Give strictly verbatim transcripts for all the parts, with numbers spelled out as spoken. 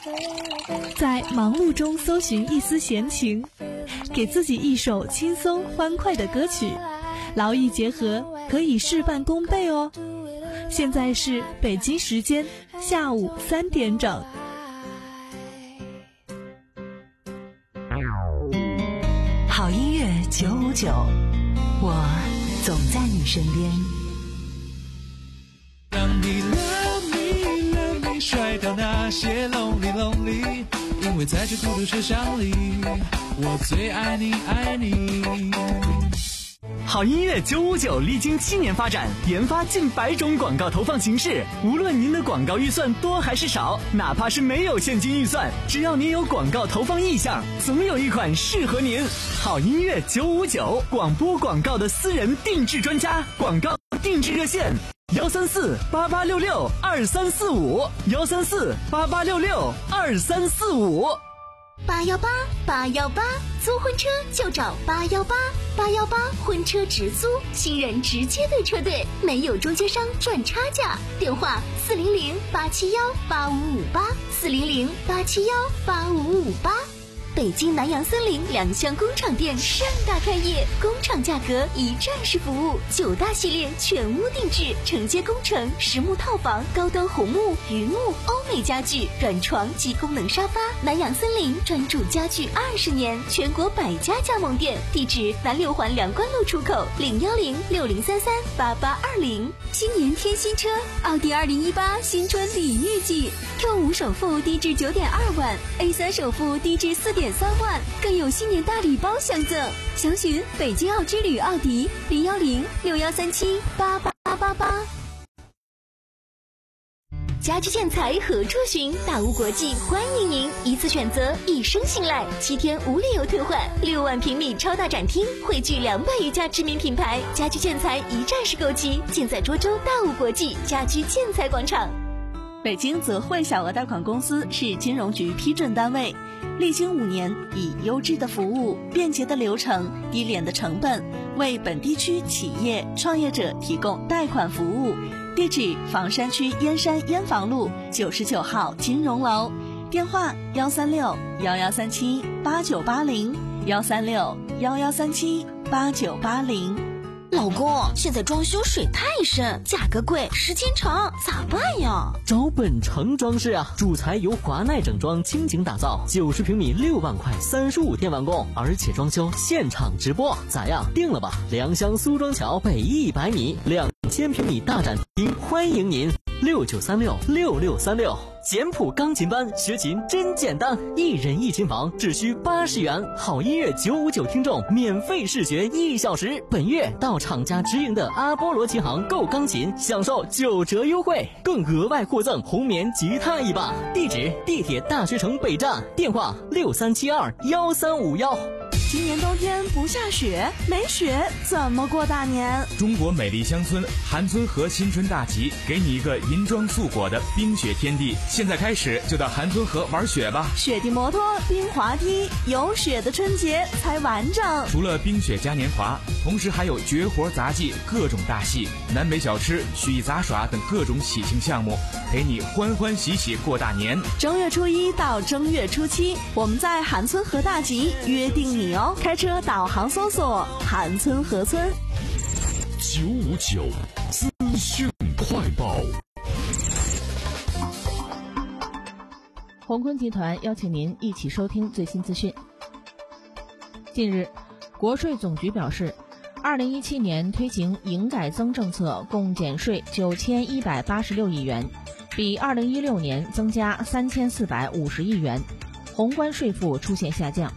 在忙碌中搜寻一丝闲情，给自己一首轻松欢快的歌曲，劳逸结合，可以事半功倍哦。现在是北京时间下午三点整。 好音乐九五九，我总在你身边。 让你 love me love me 甩掉那些 lonely lonely， 因为在这孤独车厢里，我最爱你爱你。 好音乐九五九历经七年发展，研发近百种广告投放形式。无论您的广告预算多还是少，哪怕是没有现金预算，只要您有广告投放意向，总有一款适合您。好音乐九五九，广播广告的私人定制专家，广告定制热线幺三四八八六六二三四五幺三四八八六六二三四五。 八幺八八幺八，租婚车就找八幺八八幺八婚车直租，新人直接对车队，没有中间商赚差价。电话四零零八七幺八五五八四零零八七幺八五五八。北京南阳森林两厢工厂店盛大开业，工厂价格一站式服务，九大系列全屋定制，承接工程、实木套房、高端红木、榆木、欧美家具、软床及功能沙发。南阳森林专注家具二十年，全国百家加盟店，地址南六环梁关路出口零幺零六零三三八八二零。新年添新车，奥迪二零一八新春礼遇季 ，Q 五首付低至九点二万 ，A 三首付低至四点三万，更有新年大礼包相赠。详询北京奥之旅奥迪零幺零六幺三七八八八八。家居建材何处寻？大屋国际欢迎您，一次选择，一生信赖，七天无理由退换，六万平米超大展厅，汇聚两百余家知名品牌，家居建材一站式购齐，尽在涿州大屋国际家居建材广场。 北京泽汇小额贷款公司是金融局批准单位，历经五年，以优质的服务、便捷的流程、低廉的成本，为本地区企业创业者提供贷款服务。地址：房山区燕山燕房路九十九号金融楼，电话：幺三六幺幺三七八九八零幺三六幺幺三七八九八零。 老公，现在装修水太深，价格贵，时间长，咋办呀？ 找本城装饰啊，主材由华奈整装倾情打造，九十平米六万块，三十五天完工，而且装修现场直播，咋样？定了吧？良乡苏庄桥北一百米，两千平米大展厅，欢迎您。六九三六六六三六，简谱钢琴班学琴真简单，一人一琴房只需八十元，好音乐九五九听众免费试学一小时。本月到厂家直营的阿波罗琴行购钢琴，享受九折优惠，更额外获赠红棉吉他一把。地址：地铁大学城北站，电话六三七二幺三五幺。 今年冬天不下雪，没雪怎么过大年？ 中国美丽乡村韩村河新春大集，给你一个银装素裹的冰雪天地。现在开始就到韩村河玩雪吧！ 雪地摩托、冰滑梯，有雪的春节才完整。 除了冰雪嘉年华，同时还有绝活杂技、各种大戏、南北小吃、曲艺杂耍等各种喜庆项目，陪你欢欢喜喜过大年。 正月初一到正月初七，我们在韩村河大集约定你哦。开车导航搜索韩村河村。 九五九资讯快报。 宏坤集团邀请您一起收听最新资讯。近日，国税总局表示，二零一七年推行营改增政策，共减税九千一百八十六亿元，比二零一六年增加三千四百五十亿元，宏观税负出现下降。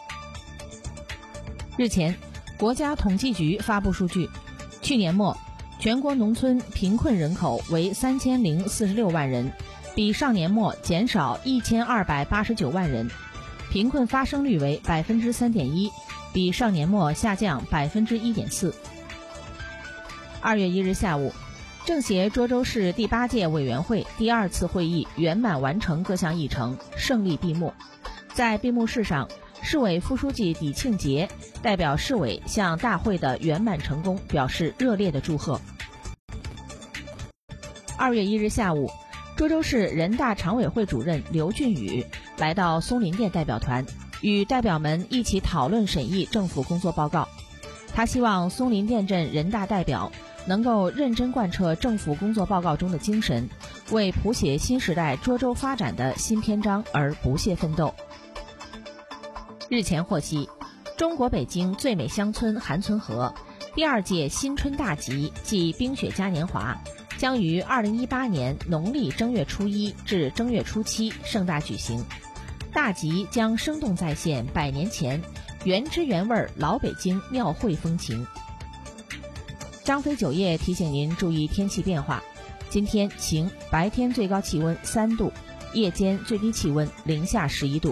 日前，国家统计局发布数据，去年末，全国农村贫困人口为三千零四十六万人，比上年末减少一千二百八十九万人，贫困发生率为百分之三点一，比上年末下降百分之一点四。二月一日下午，政协涿州市第八届委员会第二次会议圆满完成各项议程，胜利闭幕。在闭幕式上，市委副书记李庆杰代表市委向大会的圆满成功表示热烈的祝贺。二月一日下午， 涿州市人大常委会主任刘俊宇来到松林店代表团，与代表们一起讨论审议政府工作报告。他希望松林店镇人大代表能够认真贯彻政府工作报告中的精神，为谱写新时代涿州发展的新篇章而不懈奋斗。日前获悉，中国北京最美乡村韩村河第二届新春大集暨冰雪嘉年华将于二零一八年农历正月初一至正月初七盛大举行。大集将生动再现百年前原汁原味老北京庙会风情。张飞酒业提醒您注意天气变化，今天晴，白天最高气温三度，夜间最低气温零下十一度。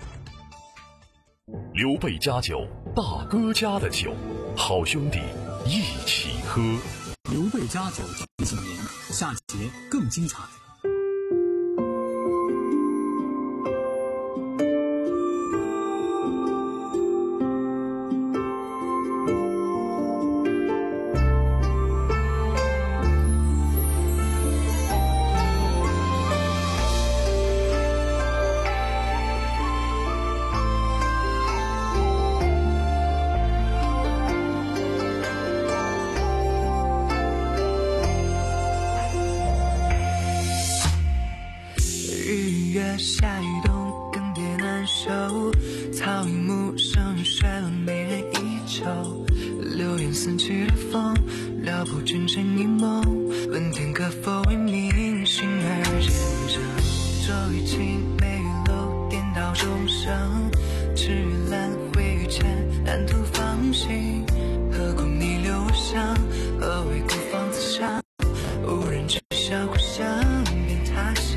刘备家酒，大哥家的酒，好兄弟一起喝。 刘备家酒提醒您，下节更精彩。 下雨冬更别难受，草影木生衰落没人依旧，流言散去的风，撩拨君臣一梦，问天可否为民心而见证。骤雨轻眉雨楼，颠倒众生，赤玉兰灰玉笺，难图芳心。何故逆流我乡，何为孤芳自赏，无人知晓故乡变他乡。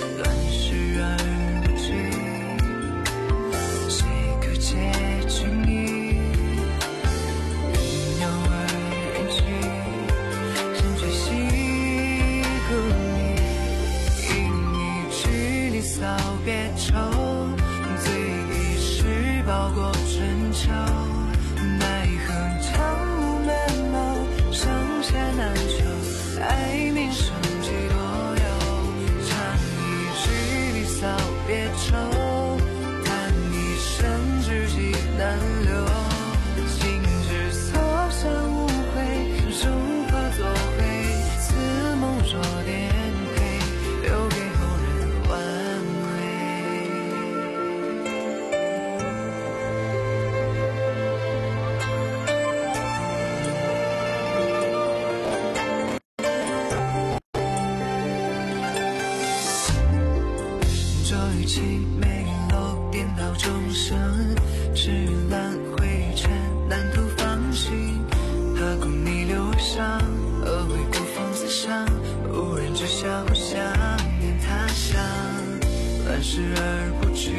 视而不去，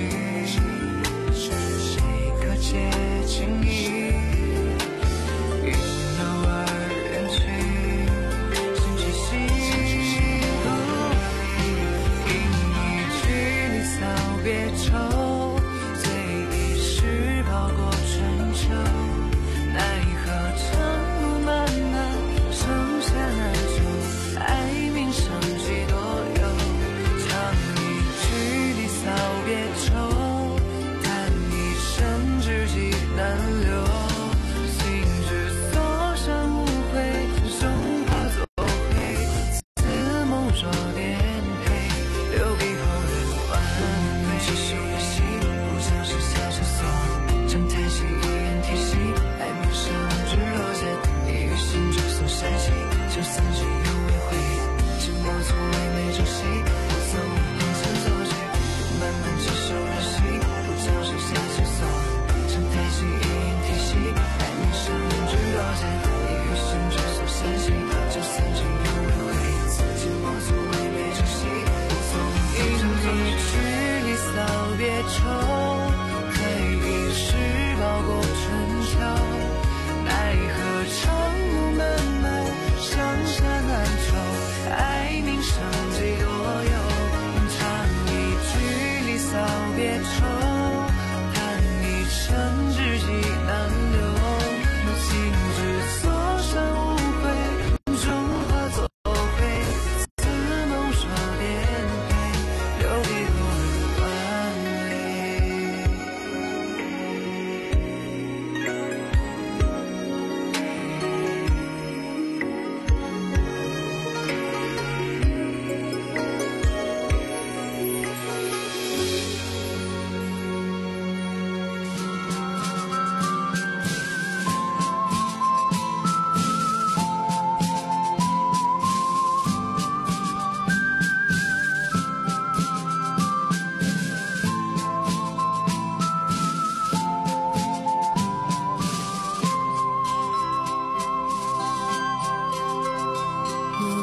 谁可解情意？云流而远去，心去心。因一句离骚别愁，醉一时跑过春秋。奈何长路漫漫，盛夏难求，爱名声几多忧。唱一句离骚别愁，叹一生知己难留。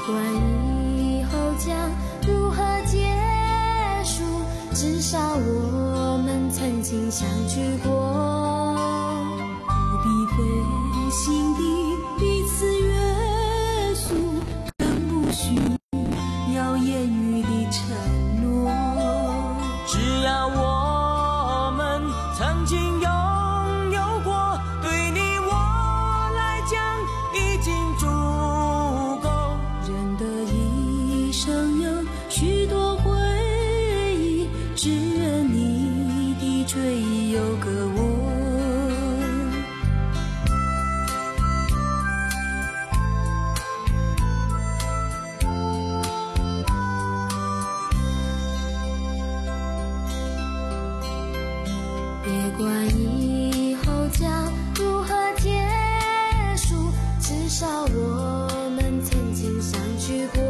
管以后将如何结束，至少我们曾经相聚过。不必费心地彼此约束，更不需要言语的承诺。 只要我们曾经拥有过，对你我来讲已经足够。 人的一生有许多回忆，只愿你的追忆有个我。别管以后将如何结束，至少我们曾经相聚过。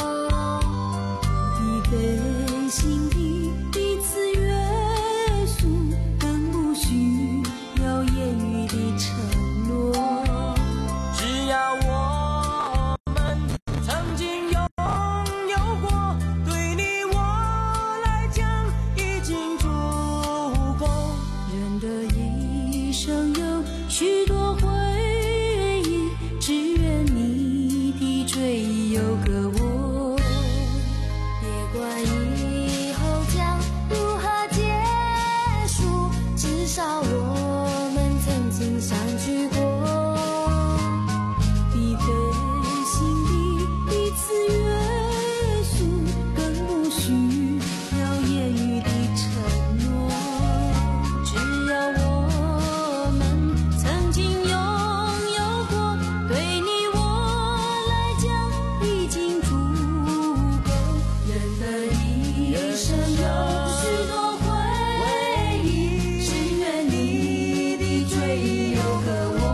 不必费心地彼此约束，更不需要言语的承诺。 只要我们曾经拥有过，对你我来讲已经足够。 人的一生有许多回忆，只愿你的追忆有个我。别管以后将如何结束，至少我们曾经相聚过。必费心地彼此约束，更不需要言语的承诺。只要我们曾经拥有过，对你我来讲已经足够。人的一生有许多回忆，只愿你的追忆有个我。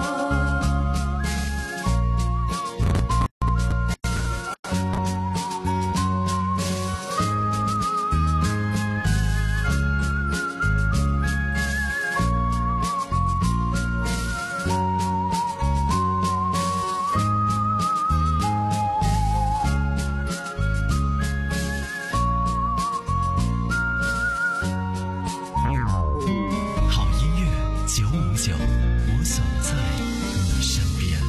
好音乐九五九，我总在你身边。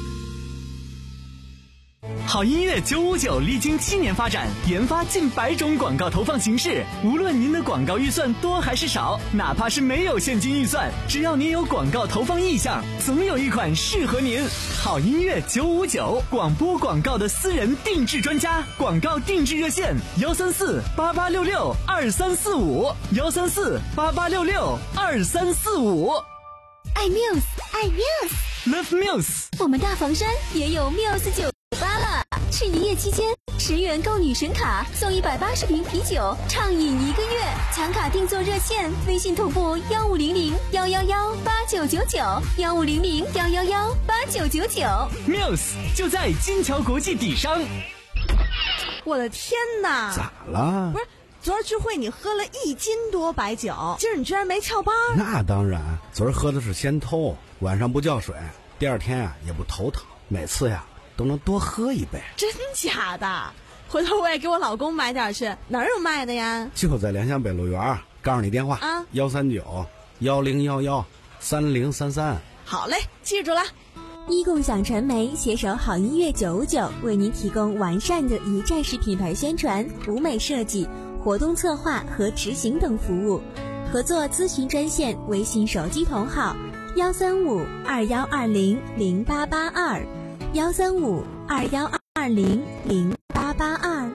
好音乐九五九历经七年发展，研发近百种广告投放形式。无论您的广告预算多还是少，哪怕是没有现金预算，只要您有广告投放意向，总有一款适合您。好音乐九五九，广播广告的私人定制专家，广告定制热线：幺三四八八六六二三四五，幺三四八八六六二三四五。 爱 Muse， 爱 Muse， Love Muse。 我们大房山也有 Muse 酒吧了。去年夜期间，十元购女神卡送一百八十瓶啤酒，畅饮一个月。抢卡定做热线，微信同步幺五零零幺幺幺八九九九，幺五零零幺幺幺八九九九。 Muse 就在金桥国际底商。 我的天哪！ 咋了？ 不是，昨儿聚会你喝了一斤多白酒，今儿你居然没翘班？ 那当然，昨儿喝的是仙偷，晚上不叫水，第二天呀、啊、也不头疼，每次呀都能多喝一杯。 真假的？回头我也给我老公买点去。哪儿有卖的呀？ 就在联想北路园，告诉你电话啊，幺三九幺零幺幺三零三三。 好嘞，记住了。 一共享传媒携手好音乐九五九，为您提供完善的一站式品牌宣传、舞美设计、活动策划和执行等服务。合作咨询专线：微信手机同号幺三五二幺二零零八八二，幺三五二幺二零零八八二。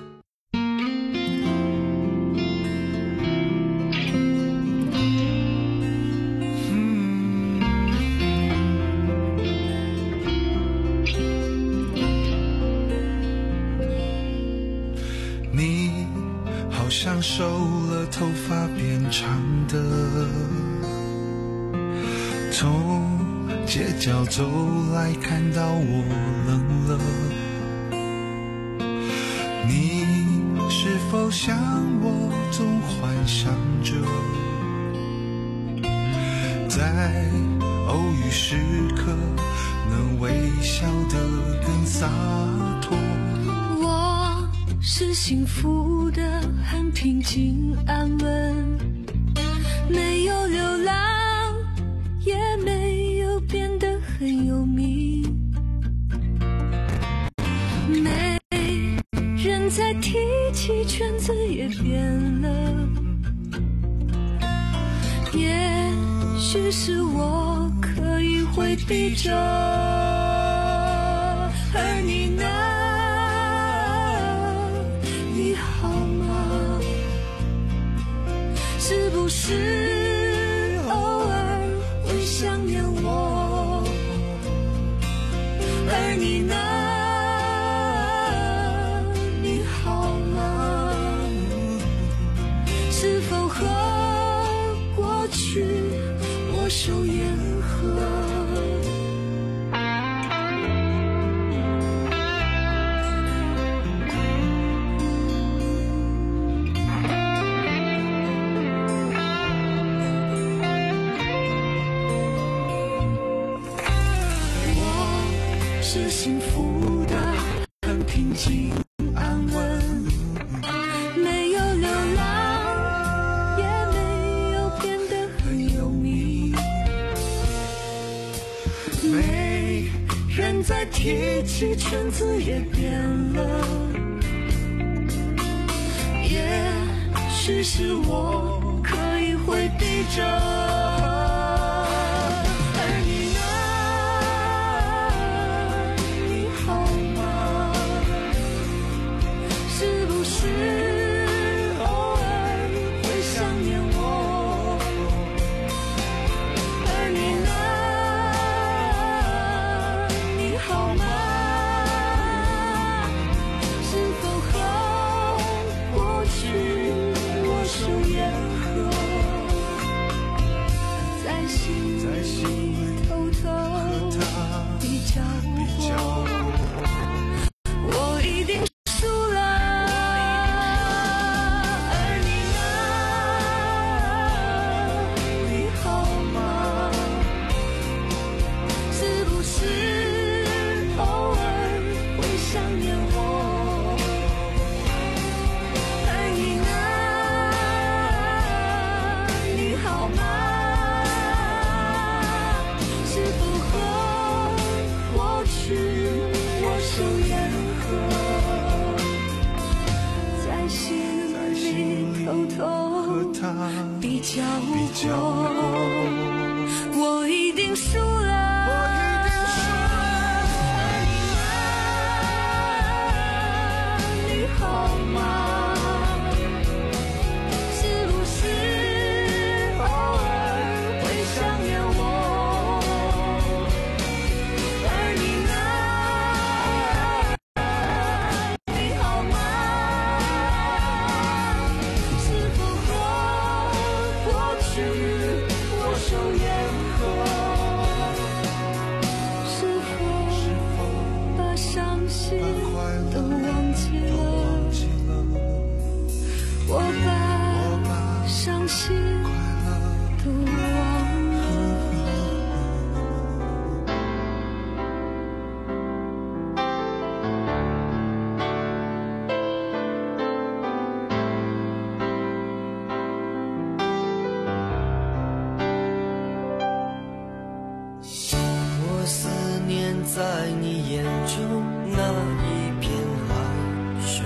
你好像瘦了，头发变长的，从街角走来，看到我冷了。你是否像我总幻想着，在偶遇时刻能微笑得更洒脱。 我是幸福的，很平静安稳，没有流浪，也没有变得很有名。没人再提起，圈子也变了，也许是我刻意回避着，而你呢？你好吗？是不是偶尔会想念我？而你呢？你好吗？是否和过去握手言和？是幸福的，很平静安稳，没有流浪，也没有变得很有名。没人再提起，圈子也变了，也许是我刻意回避着。比较过，我一定输了，我一定输了。你好吗？是不是偶尔会想念我？而你呢？你好吗？是否和过去握手言和？是否把伤心都忘记了？我把伤心都忘了。 我思念在你眼中那一片海水，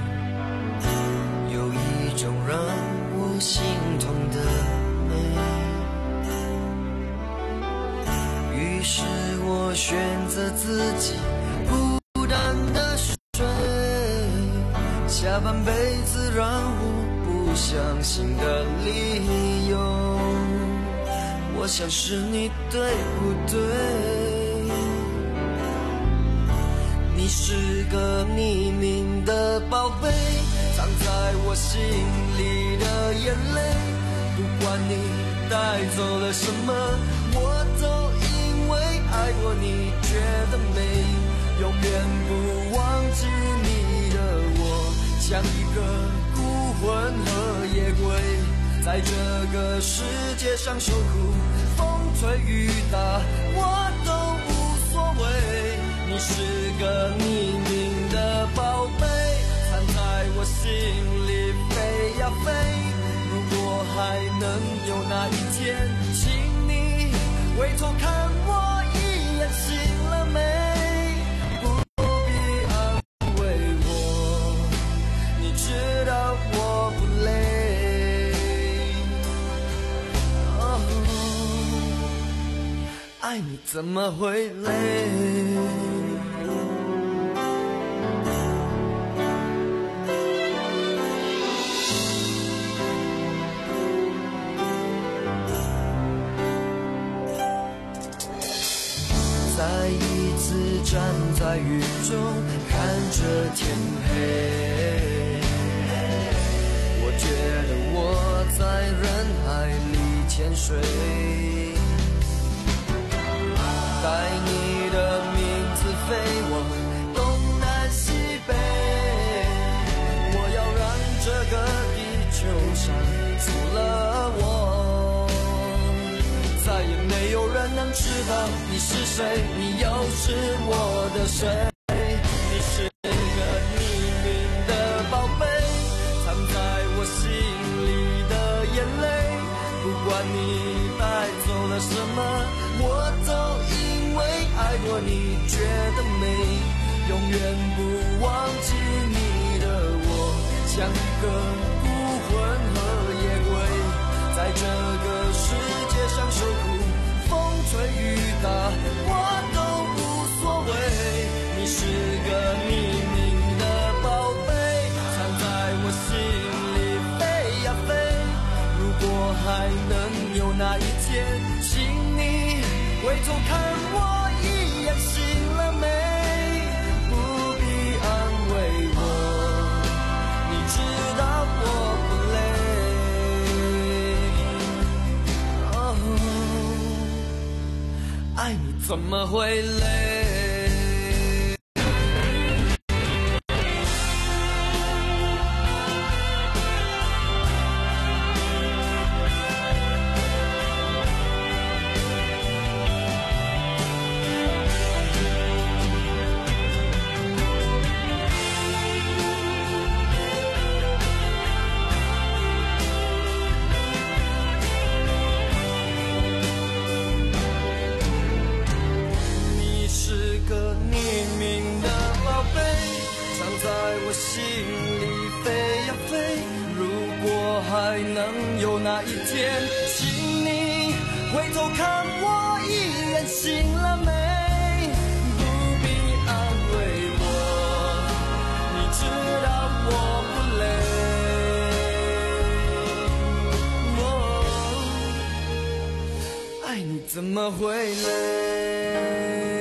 有一种让我心痛的美。于是我选择自己孤单的睡，下半辈子让我不相信的理由。我想是你对不对？你是个匿名的宝贝，藏在我心里的眼泪。不管你带走了什么，我都因为爱过你觉得美。永远不忘记你的我，像一个孤魂和夜归，在这个世界上受苦。风吹雨打，我都无所谓。你是个匿名的宝贝，藏在我心里飞呀飞。如果还能有那一天，请你回头看我一眼，醒了没？不必安慰我，你知道我不累。哦，爱你怎么会累？再一次站在雨中，看着天黑，我觉得我在人海里潜水，带你的名字飞往东南西北，我要让这个地球上除了我，再也没有人能知道你是谁，你又是我的谁？你是个匿名的宝贝，藏在我心里的眼泪。不管你带走了什么，我都因为爱过你觉得美，永远不忘记你的我，像一个孤魂和野鬼，在这个世界上受苦。风吹雨打，我都无所谓。你是个匿名的宝贝，藏在我心里飞呀飞。如果还能有那一天，请你回头看我一眼，醒了没？不必安慰我，你知道我不累。哦，爱你怎么会累？心里飞呀飞，如果还能有那一天，请你回头看我一眼，醒了没？不必安慰我，你知道我不累。哦，爱你怎么会累？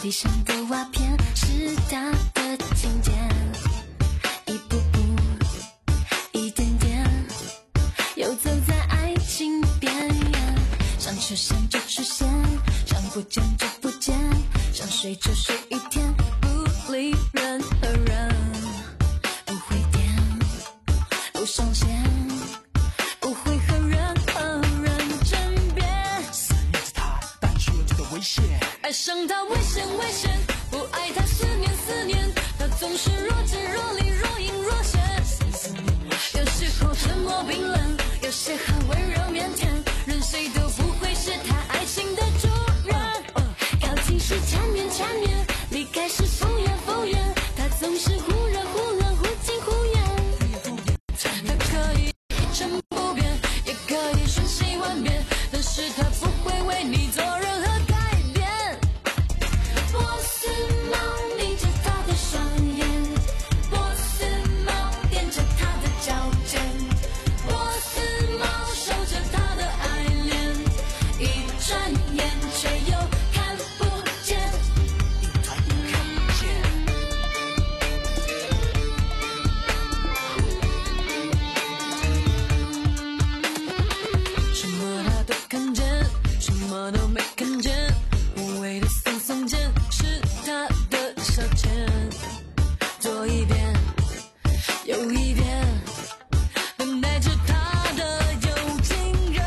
地上的瓦片是他的情节，一步步一点点游走在爱情边缘，想出现就出现，想不见就不见，想睡就睡一天，不理任何人，不会点，不上线，不会和任何人争辩， 思念着他，但除了这个危险， 爱上他危险危险，不爱他思念思念，他总是若即若离若隐若现，有时候沉默冰冷，有时候温柔腼腆，任谁都不会是他爱情的主人，靠近时缠绵缠绵，离开时敷衍敷衍，他总是忽热忽冷忽近忽远，他可以一成不变，也可以瞬息万变，但是他不会为你做任何改变。波斯猫眯着他的双眼，波斯猫踮着他的脚尖，波斯猫守着他的爱恋，一转眼却又看不见， 一转眼看不见。 什么他都看见，什么都没看见，无谓的耸耸肩是他的消遣，做一遍又一遍，等待着他的有情人，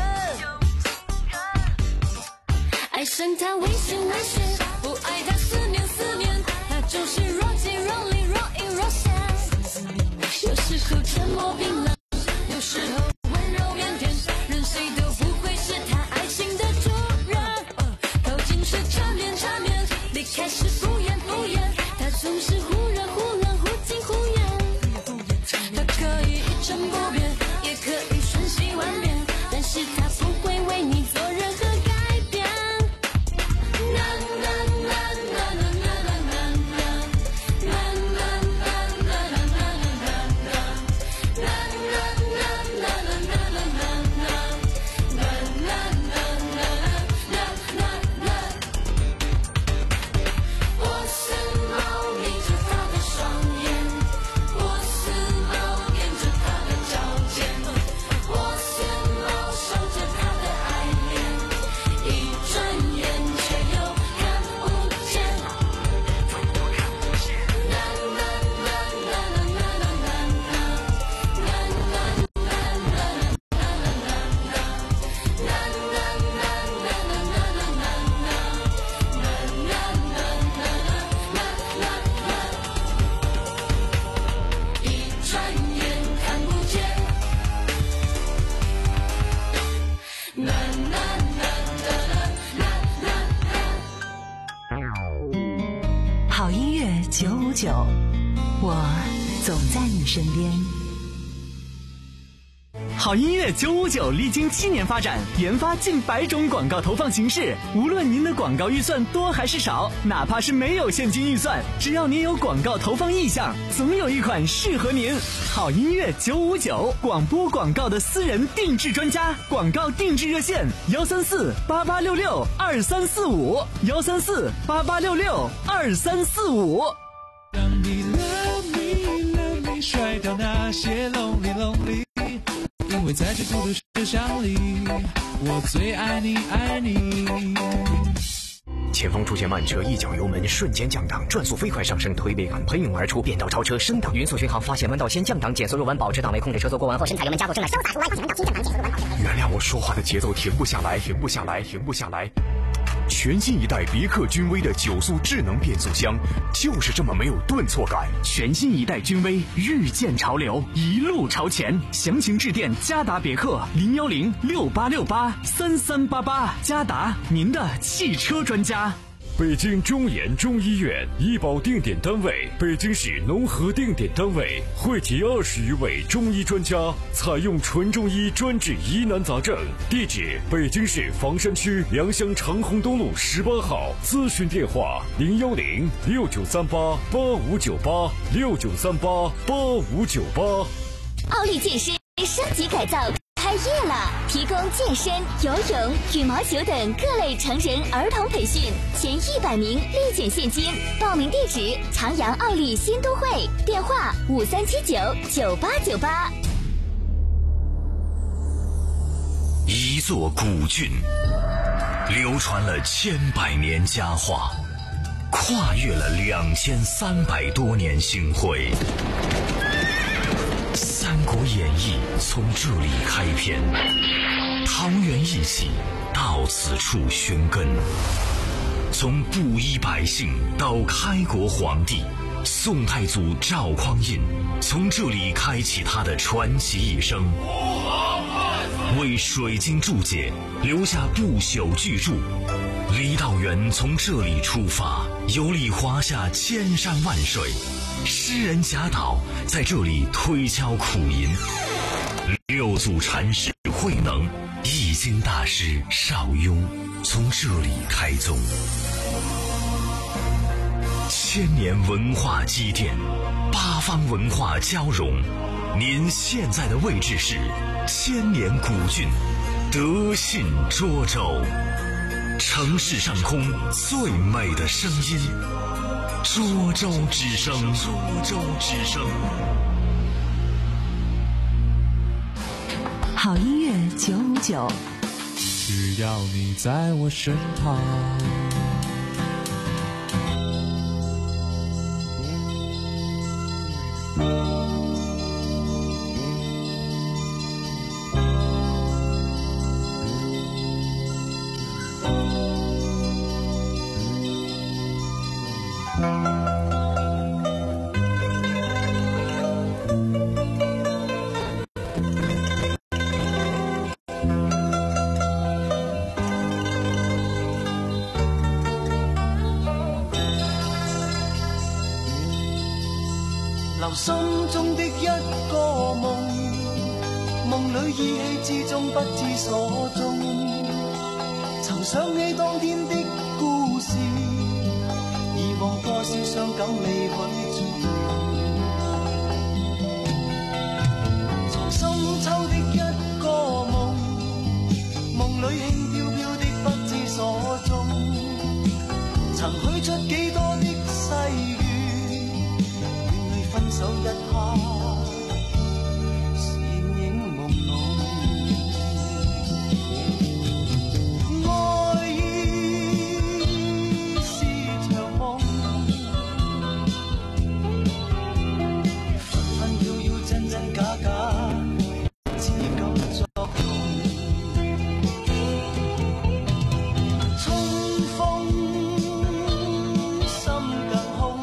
爱上他危险危险，不爱他思念思念，他就是若即若离若隐若现，有时候沉默冰冷，有时候温柔腼腆，任谁都不会是他爱情的主人，靠近时缠绵缠绵，离开时敷衍敷衍，他总是忽热忽冷忽近忽远，他可以一成不变，也可以瞬息万变，但是他不会为你做任何改变。啦啦啦啦啦啦啦啦啦啦啦啦啦啦啦啦。 好音乐九五九，我总在你身边。 好音乐九五九历经七年发展，研发近百种广告投放形式。无论您的广告预算多还是少，哪怕是没有现金预算，只要您有广告投放意向，总有一款适合您。好音乐九五九，广播广告的私人定制专家，广告定制热线：幺三四八八六六二三四五，幺三四八八六六二三四五。 当你 love me love me 甩掉那些 lonely lonely，因为在这孤独世上里，我最爱你爱你。 前方出现慢车，一脚油门瞬间降档，转速飞快上升，推背感喷涌而出，变道超车升档，匀速巡航，发现弯道先降档，减速入弯，保持档位，控制车速过弯后，深踩油门加速，正在潇洒出弯，发现弯道先降档，减速入弯，保持。 原谅我说话的节奏停不下来，停不下来，停不下来。全新一代别克君威的九速智能变速箱，就是这么没有顿挫感。全新一代君威，遇见潮流，一路朝前。详情致电嘉达别克零幺零六八六八三三八八，嘉达，您的汽车专家。 北京中研中医院医保定点单位，北京市农合定点单位，汇集二十余位中医专家，采用纯中医专治疑难杂症。地址：北京市房山区良乡长虹东路十八号。咨询电话：零幺零六九三八八五九八六九三八八五九八。 奥利健身升级改造。 开业了，提供健身、游泳、羽毛球等各类成人儿童培训，前一百名立减现金。报名地址：长阳奥利新都会，电话五三七九九八九八。 一座古郡，流传了千百年佳话，跨越了两千三百多年星辉。《三国演义》从这里开篇，桃园一起到此处寻根。从布衣百姓到开国皇帝，宋太祖赵匡胤从这里开启他的传奇一生，为水晶注解留下不朽巨著。李道元从这里出发，游历华夏千山万水。诗人贾岛在这里推敲苦吟，六祖禅师慧能、易经大师邵雍从这里开宗。千年文化积淀，八方文化交融。您现在的位置是千年古郡德信涿州，城市上空最美的声音。涿州之声，涿州之声。 好音乐九五九， 只要你在我身旁。 留心中的一個夢，夢裏意氣之中不知所蹤，曾想起當天的故事，以往多少傷感未許盡，藏深秋的一個夢，夢裏輕飄飄的不知所蹤，曾許出幾多的誓願，分手一刻是影朦朧，愛意是場夢，分分秒秒真真假假，只敢作弄。重逢心更空，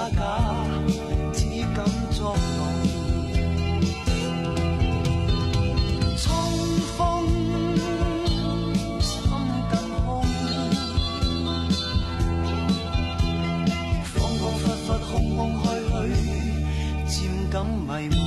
假假，只敢作弄。冲锋心更空，恍恍惚惚空空虛虛，漸感迷夢。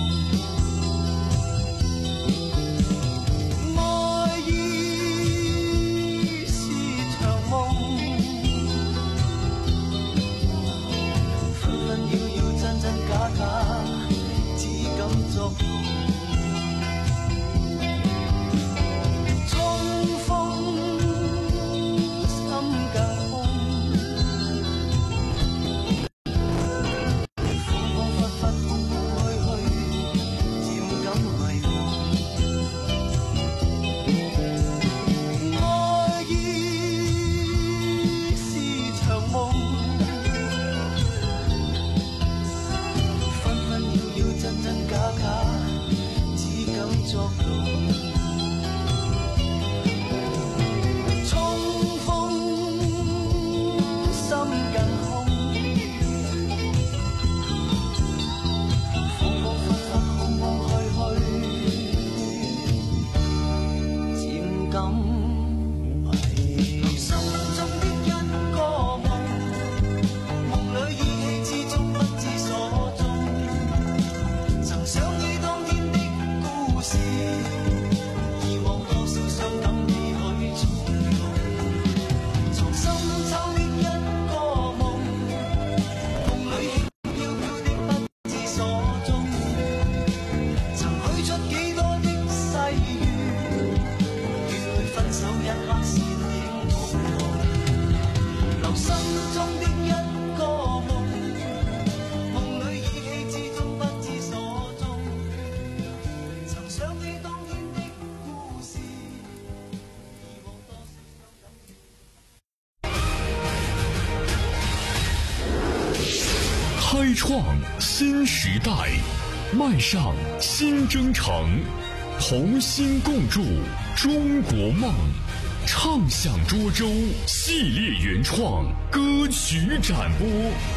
开创新时代，迈上新征程，同心共筑中国梦。畅享涿州系列原创歌曲展播。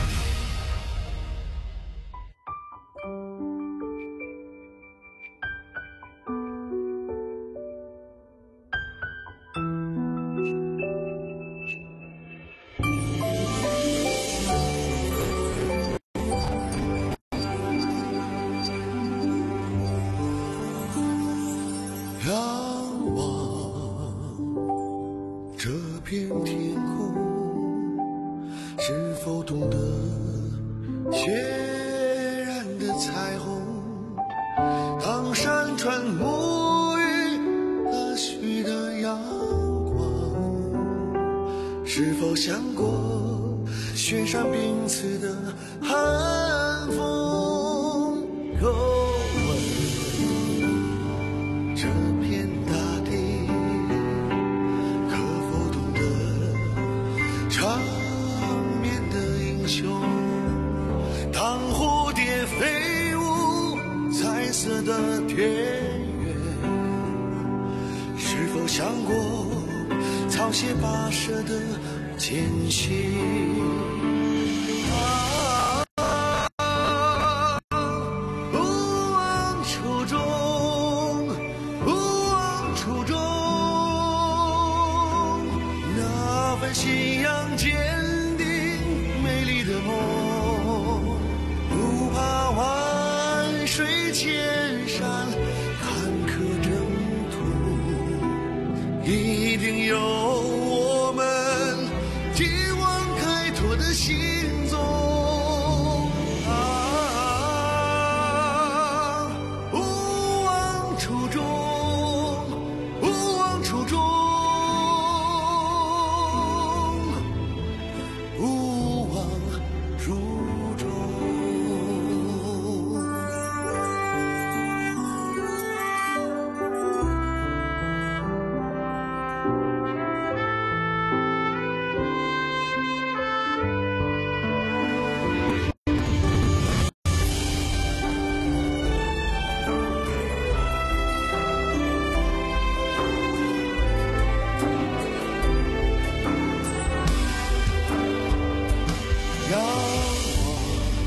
是否想过雪山冰刺的寒风？若问这片大地可否懂得长眠的英雄？当蝴蝶飞舞彩色的田园，是否想过草鞋跋涉的艰辛？啊，勿忘初衷，勿忘初衷，那份信仰坚定美丽的梦，不怕万水千山坎坷征途，一定有我们继往开拓的心中。啊，勿忘初衷，勿忘初衷，勿忘初衷。仰望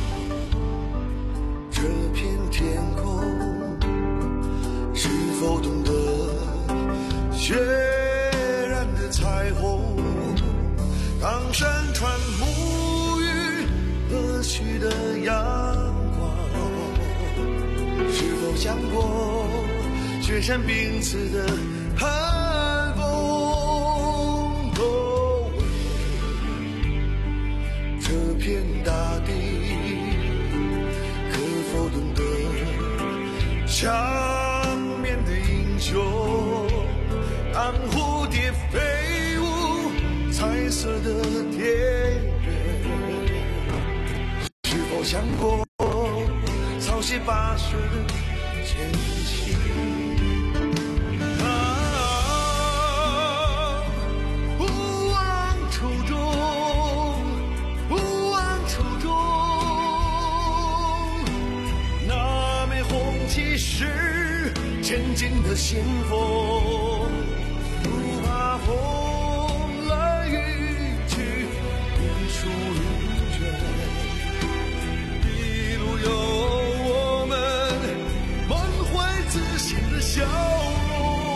想过雪山冰刺的寒风？哦，这片大地可否懂得长眠的英雄？当蝴蝶飞舞彩色的田园，是否想过草鞋跋涉的前行？啊，不忘初衷，不忘初衷。那枚红旗是前进的先锋，不怕风来雨去，玉树临泉。一路有我们满怀自信的笑容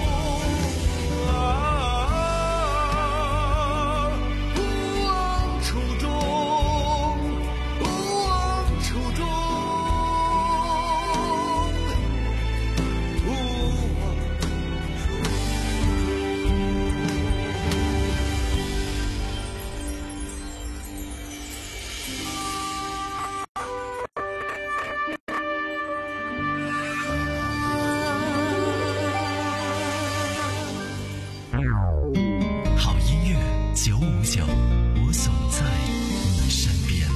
啊！不忘初衷，不忘初衷，不忘好音乐九五九，我总在你身边。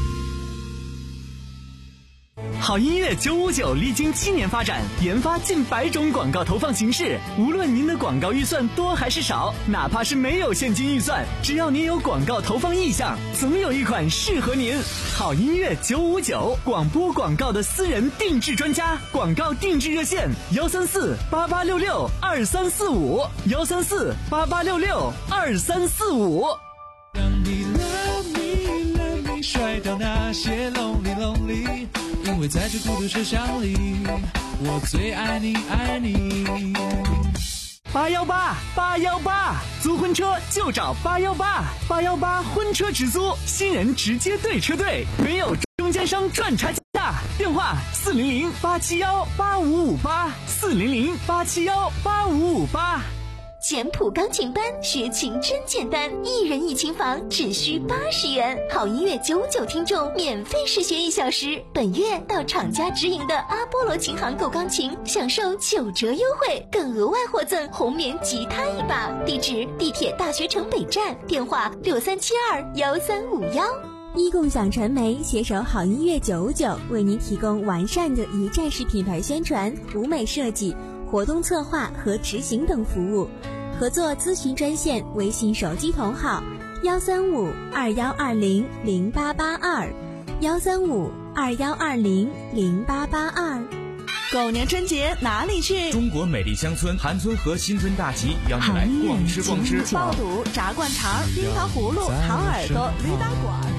好音乐九五九历经七年发展，研发近百种广告投放形式。无论您的广告预算多还是少，哪怕是没有现金预算，只要您有广告投放意向，总有一款适合您。好音乐九五九，广播广告的私人定制专家，广告定制热线：幺三四八八六六二三四五，幺三四八八六六二三四五。 让你 love me love me 甩掉那些 lonely lonely， 因为在这孤独车厢里，我最爱你爱你。 八幺八八幺八，租婚车就找八幺八，八幺八婚车直租，新人直接对车队，没有中间商赚差价。电话四零零八七幺八五五八，四零零八七幺八五五八。 简谱钢琴班学琴真简单，一人一琴房只需八十元。好音乐九五九听众免费试学一小时，本月到厂家直营的阿波罗琴行购钢琴，享受九折优惠，更额外获赠红棉吉他一把。地址：地铁大学城北站，电话六三七二幺三五幺。 一共享传媒携手好音乐九五九，为您提供完善的一站式品牌宣传、舞美设计、活动策划和执行等服务。合作咨询专线：微信手机同号幺三五二幺二零零八八二，幺三五二幺二零零八八二。 狗年春节哪里去？ 中国美丽乡村韩村和新村大集邀你来逛吃逛吃， 爆肚、炸灌肠、冰糖葫芦、糖耳朵、驴打滚。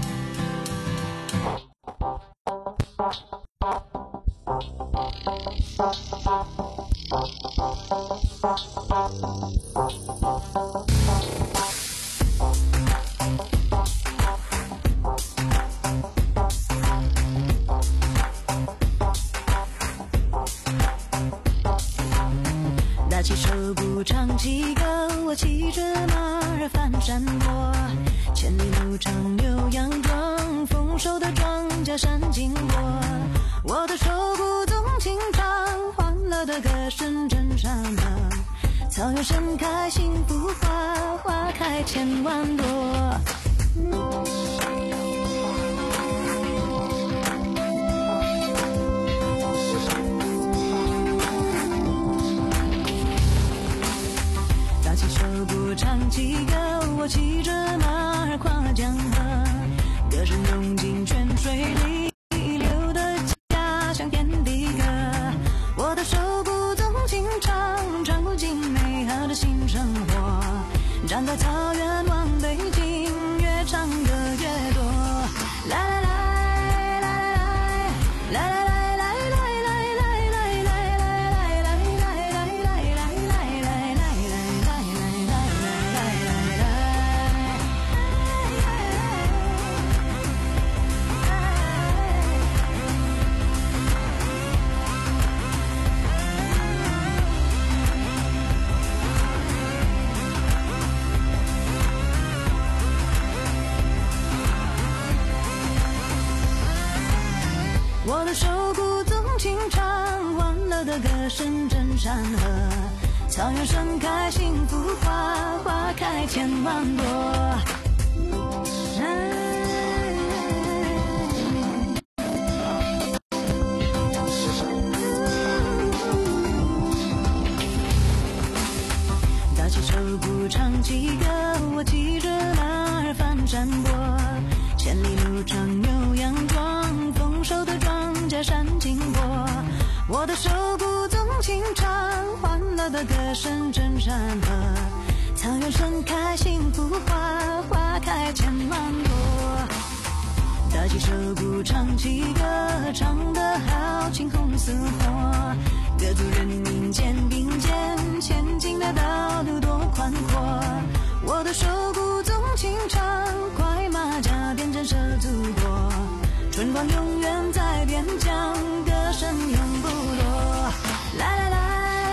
打起手鼓唱起歌，我骑着马儿翻山坡，千里牧场牛羊壮，丰收的庄稼闪金波。我的手鼓纵情唱，欢乐的歌声震山河，草原盛开幸福花，花开千万朵。打起手鼓唱起歌，我骑着马儿跨江河，歌声涌进泉水里，流的家乡天地歌。我的手鼓纵情唱，唱不尽美好的新生活。站在草原望北京，越唱歌越多。 我的手鼓纵情唱，欢乐的歌声震山河，草原盛开幸福花，花开千万朵。打起手鼓唱起歌，我骑着马儿翻山坡，千里路长牛羊壮，丰收的庄稼闪金波。我的手鼓纵情唱，欢乐的歌声震山河，草原盛开幸福花，花开千万朵。打起手鼓唱起歌，唱得好青红似火，各族人民肩并肩，前进的道路多宽阔。我的手鼓纵情唱，快马加鞭震慑祖国，春光永远在边疆，歌声永不落。来来来。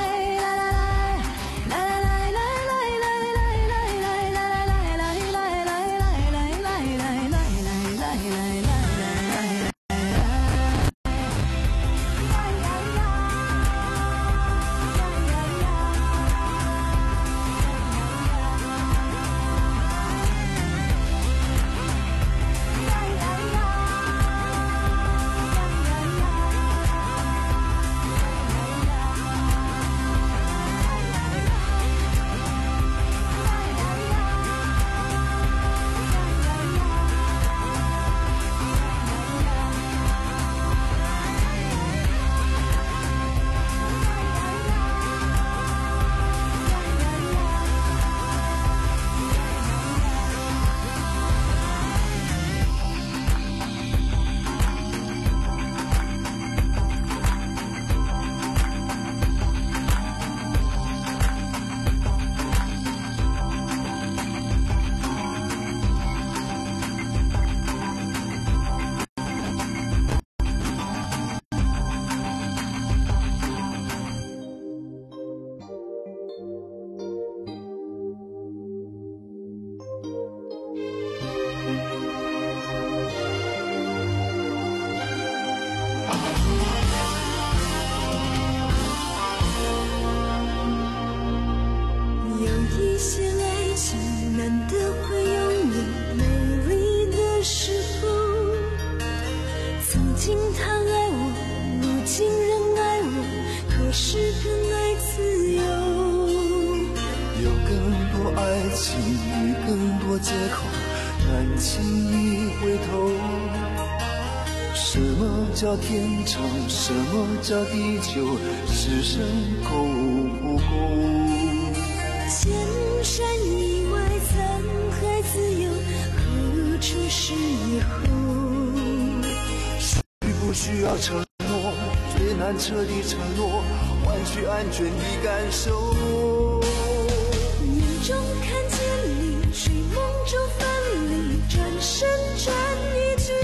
叫天长，什么叫地久？世上够不够？ 千山以外，沧海自由，何处是以后？ 需不需要承诺？最难彻底承诺，换取安全的感受。 眼中看见你，睡梦中分离，转身转一句。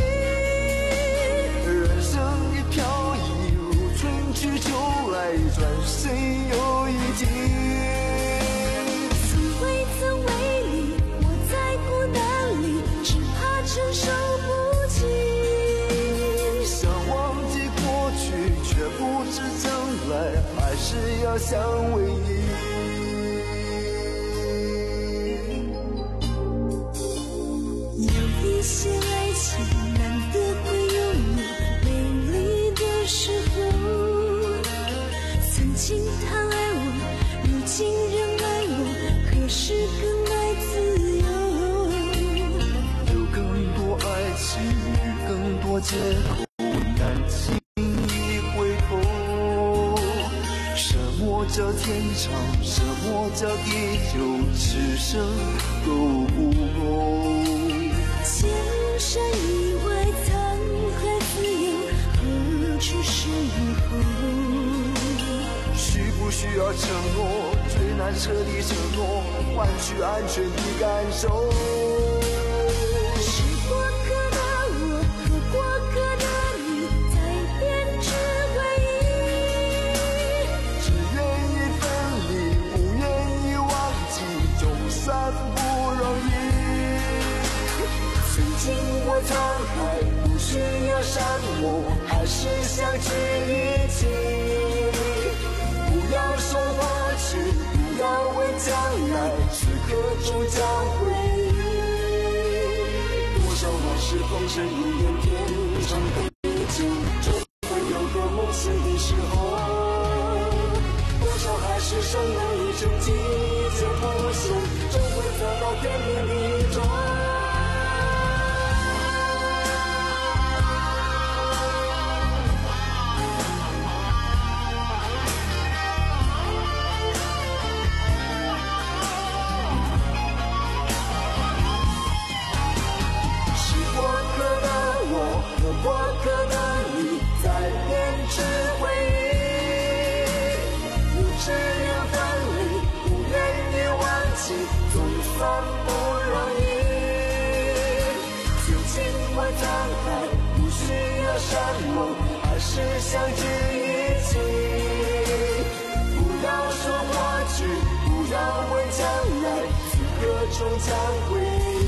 转身又一季， 从未曾为你，我在孤单里，只怕承受不起。 想忘记过去，却不知将来，还是要相偎依。 有一些爱情难得会有你美丽的时候。曾经他爱我，如今仍爱我，可是更爱自由。 有更多爱情与更多借口，难轻易回头。什么叫天长？什么叫地久？此生够不够？ 千山以外，沧海自由，何处是以后？ 需不需要承诺？最难彻底承诺，换取安全的感受。 是过客的我和过客的你，在编织回忆。 只愿意分离，不愿意忘记，总算不容易。 曾经我曾害，不需要山盟海誓相聚一起。不要说过去，不要问将来，此刻终将回忆。多少往事风尘一眼天长地久，终会有个梦醒的时候。多少海誓山盟已成寂，见不现，终会走到天明的中。过客的你，在编织回忆，无知缘分里，不愿意忘记，总算不容易。旧情会沧海，不需要山盟海誓相聚一起。不要说过去，不要问将来，此刻终将回忆。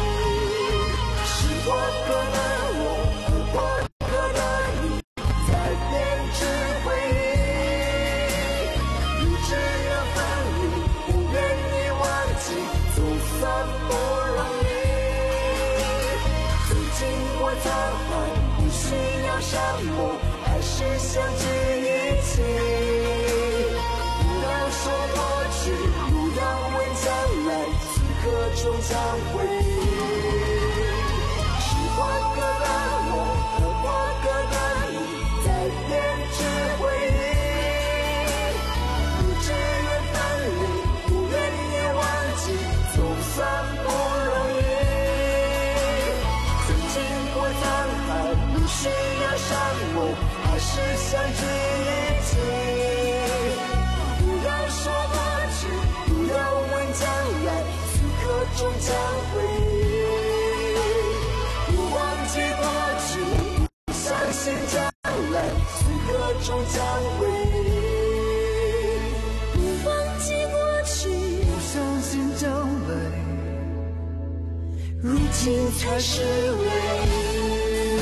是过客的我。过客的你，在编织回忆，无知缘分里，不愿意忘记，总算不容易。曾经过沧海，不需要山盟海誓相聚一起。不要说过去，不要问将来，此刻终将回忆。是过客的我。过客的你，在编织回忆，无知缘分里，不愿意忘记，总算不容易。曾经过沧海，不需要山盟海誓相聚一起。不要说过去，不要问将来，此刻终将回忆。不忘记过去，相信将来，此刻终将回忆。不忘记过去，不相信将来，如今才是唯一。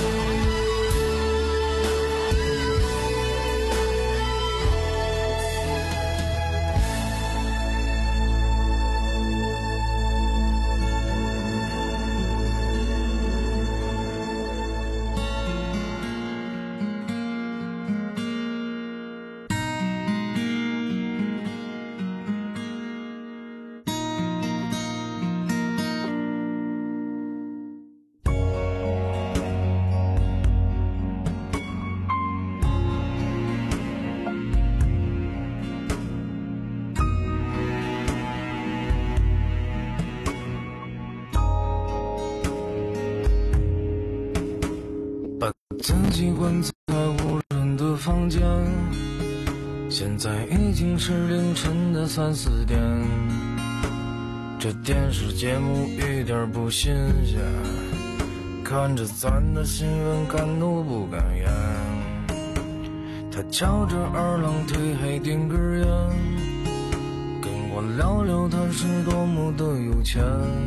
自己关在无人的房间，现在已经是凌晨的三四点。这电视节目一点不新鲜，看着咱的新闻敢怒不敢言。他翘着二郎腿还点根烟，跟我聊聊他是多么的有钱，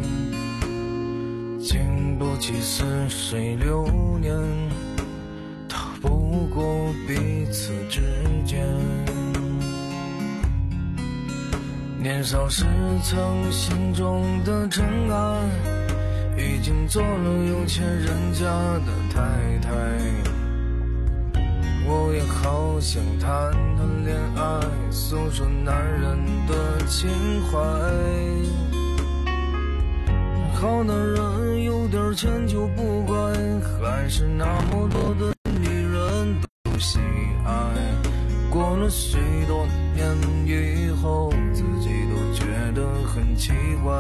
经不起似水流年，不过彼此之间。年少时曾心中的尘埃，已经做了有钱人家的太太。我也好想谈谈恋爱，诉说男人的情怀。好男人有点钱就不怪，还是那么多的喜爱。过了许多年以后，自己都觉得很奇怪。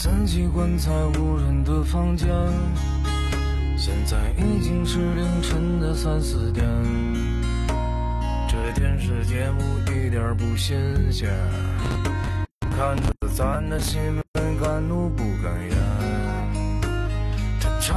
真习惯在无人的房间，现在已经是凌晨的三四点，这电视节目一点不新鲜，看着咱的新闻敢怒不敢言。